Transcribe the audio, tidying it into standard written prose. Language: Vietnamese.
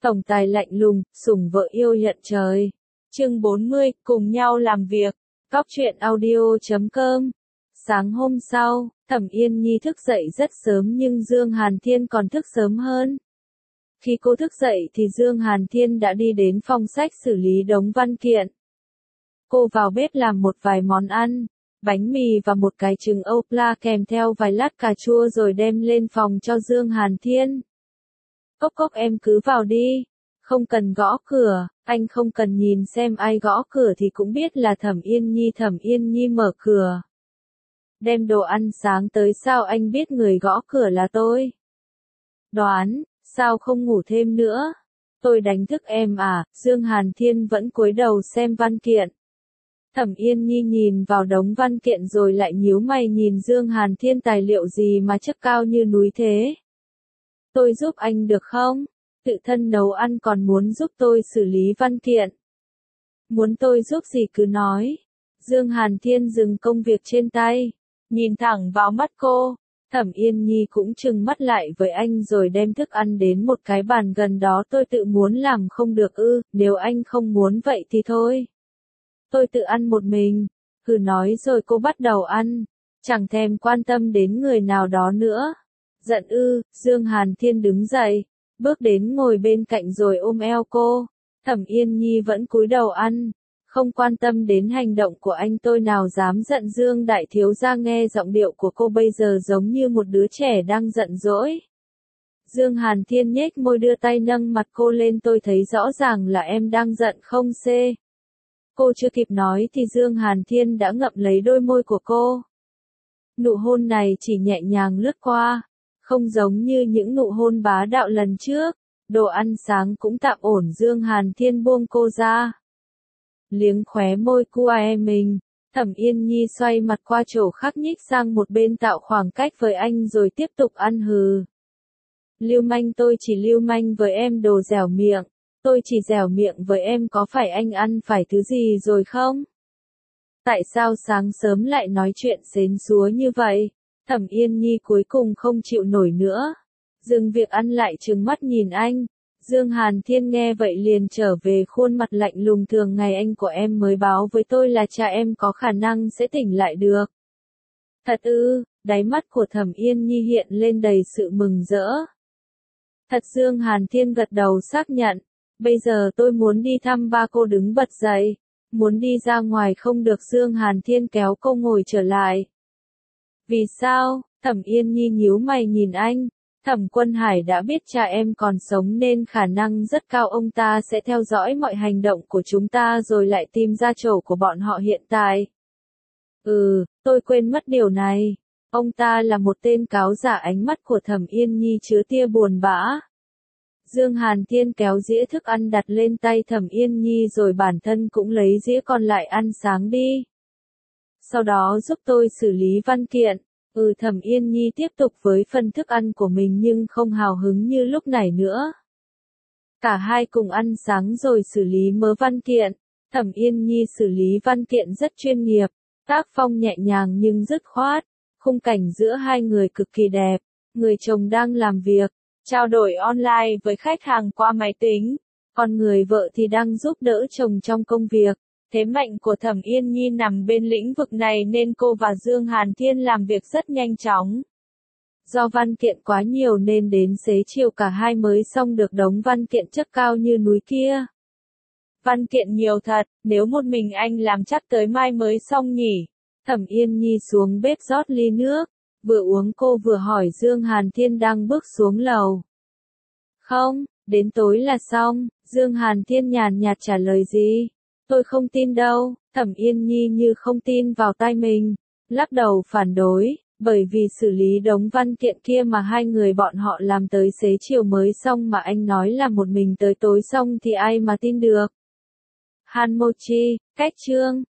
Tổng tài lạnh lùng, sủng vợ yêu nhận trời. Chương 40, cùng nhau làm việc. Góc truyện audio.com. Sáng hôm sau, Thẩm Yên Nhi thức dậy rất sớm nhưng Dương Hàn Thiên còn thức sớm hơn. Khi cô thức dậy thì Dương Hàn Thiên đã đi đến phòng sách xử lý đống văn kiện. Cô vào bếp làm một vài món ăn, bánh mì và một cái trứng ốp la kèm theo vài lát cà chua rồi đem lên phòng cho Dương Hàn Thiên. Cốc cốc em cứ vào đi, không cần gõ cửa, anh không cần nhìn xem ai gõ cửa thì cũng biết là Thẩm Yên Nhi mở cửa. Đem đồ ăn sáng tới sao anh biết người gõ cửa là tôi? Đoán, sao không ngủ thêm nữa? Tôi đánh thức em à? Dương Hàn Thiên vẫn cúi đầu xem văn kiện. Thẩm Yên Nhi nhìn vào đống văn kiện rồi lại nhíu mày nhìn Dương Hàn Thiên, tài liệu gì mà chất cao như núi thế? Tôi giúp anh được không? Tự thân nấu ăn còn muốn giúp tôi xử lý văn kiện. Muốn tôi giúp gì cứ nói. Dương Hàn Thiên dừng công việc trên tay, nhìn thẳng vào mắt cô. Thẩm Yên Nhi cũng trừng mắt lại với anh rồi đem thức ăn đến một cái bàn gần đó. Tôi tự muốn làm không được ư? Nếu anh không muốn vậy thì thôi. Tôi tự ăn một mình. Hừ, nói rồi cô bắt đầu ăn, chẳng thèm quan tâm đến người nào đó nữa. Giận ư? Dương Hàn Thiên đứng dậy, bước đến ngồi bên cạnh rồi ôm eo cô. Thẩm Yên Nhi vẫn cúi đầu ăn, không quan tâm đến hành động của anh. Tôi nào dám giận Dương đại thiếu gia. Nghe giọng điệu của cô bây giờ giống như một đứa trẻ đang giận dỗi. Dương Hàn Thiên nhếch môi đưa tay nâng mặt cô lên. Tôi thấy rõ ràng là em đang giận không xê. Cô chưa kịp nói thì Dương Hàn Thiên đã ngậm lấy đôi môi của cô. Nụ hôn này chỉ nhẹ nhàng lướt qua, không giống như những nụ hôn bá đạo lần trước. Đồ ăn sáng cũng tạm ổn. Dương Hàn Thiên buông cô ra, liếng khóe môi cua mình. Thẩm Yên Nhi xoay mặt qua chỗ khác, nhích sang một bên tạo khoảng cách với anh rồi tiếp tục ăn. Hừ. Lưu manh, tôi chỉ lưu manh với em, đồ dẻo miệng. Tôi chỉ dẻo miệng với em, có phải anh ăn phải thứ gì rồi không? Tại sao sáng sớm lại nói chuyện xến xúa như vậy? Thẩm Yên Nhi cuối cùng không chịu nổi nữa, dừng việc ăn lại trừng mắt nhìn anh. Dương Hàn Thiên nghe vậy liền trở về khuôn mặt lạnh lùng. Thường ngày anh của em mới báo với tôi là cha em có khả năng sẽ tỉnh lại được. Thật ư? Đáy mắt của Thẩm Yên Nhi hiện lên đầy sự mừng rỡ. Thật. Dương Hàn Thiên gật đầu xác nhận. Bây giờ tôi muốn đi thăm ba. Cô đứng bật dậy, muốn đi ra ngoài không được. Dương Hàn Thiên kéo cô ngồi trở lại. Vì sao? Thẩm Yên Nhi nhíu mày nhìn anh. Thẩm Quân Hải đã biết cha em còn sống nên khả năng rất cao ông ta sẽ theo dõi mọi hành động của chúng ta rồi lại tìm ra chỗ của bọn họ hiện tại. Tôi quên mất điều này. Ông ta là một tên cáo giả. Ánh mắt của Thẩm Yên Nhi chứa tia buồn bã. Dương Hàn Thiên kéo dĩa thức ăn đặt lên tay Thẩm Yên Nhi rồi bản thân cũng lấy dĩa còn lại ăn sáng đi. Sau đó giúp tôi xử lý văn kiện. Thẩm Yên Nhi tiếp tục với phần thức ăn của mình nhưng không hào hứng như lúc này nữa. Cả hai cùng ăn sáng rồi xử lý mớ văn kiện. Thẩm Yên Nhi xử lý văn kiện rất chuyên nghiệp, tác phong nhẹ nhàng nhưng dứt khoát. Khung cảnh giữa hai người cực kỳ đẹp. Người chồng đang làm việc, trao đổi online với khách hàng qua máy tính, còn người vợ thì đang giúp đỡ chồng trong công việc. Thế mạnh của Thẩm Yên Nhi nằm bên lĩnh vực này nên cô và Dương Hàn Thiên làm việc rất nhanh chóng. Do văn kiện quá nhiều nên đến xế chiều cả hai mới xong được đống văn kiện chất cao như núi kia. Văn kiện nhiều thật, nếu một mình anh làm chắc tới mai mới xong nhỉ. Thẩm Yên Nhi xuống bếp rót ly nước, vừa uống cô vừa hỏi Dương Hàn Thiên đang bước xuống lầu. Không, đến tối là xong. Dương Hàn Thiên nhàn nhạt trả lời. Gì? Tôi không tin đâu. Thẩm Yên Nhi như không tin vào tai mình, lắc đầu phản đối, bởi vì xử lý đống văn kiện kia mà hai người bọn họ làm tới xế chiều mới xong mà anh nói là một mình tới tối xong thì ai mà tin được. Han Mochi, cách chương.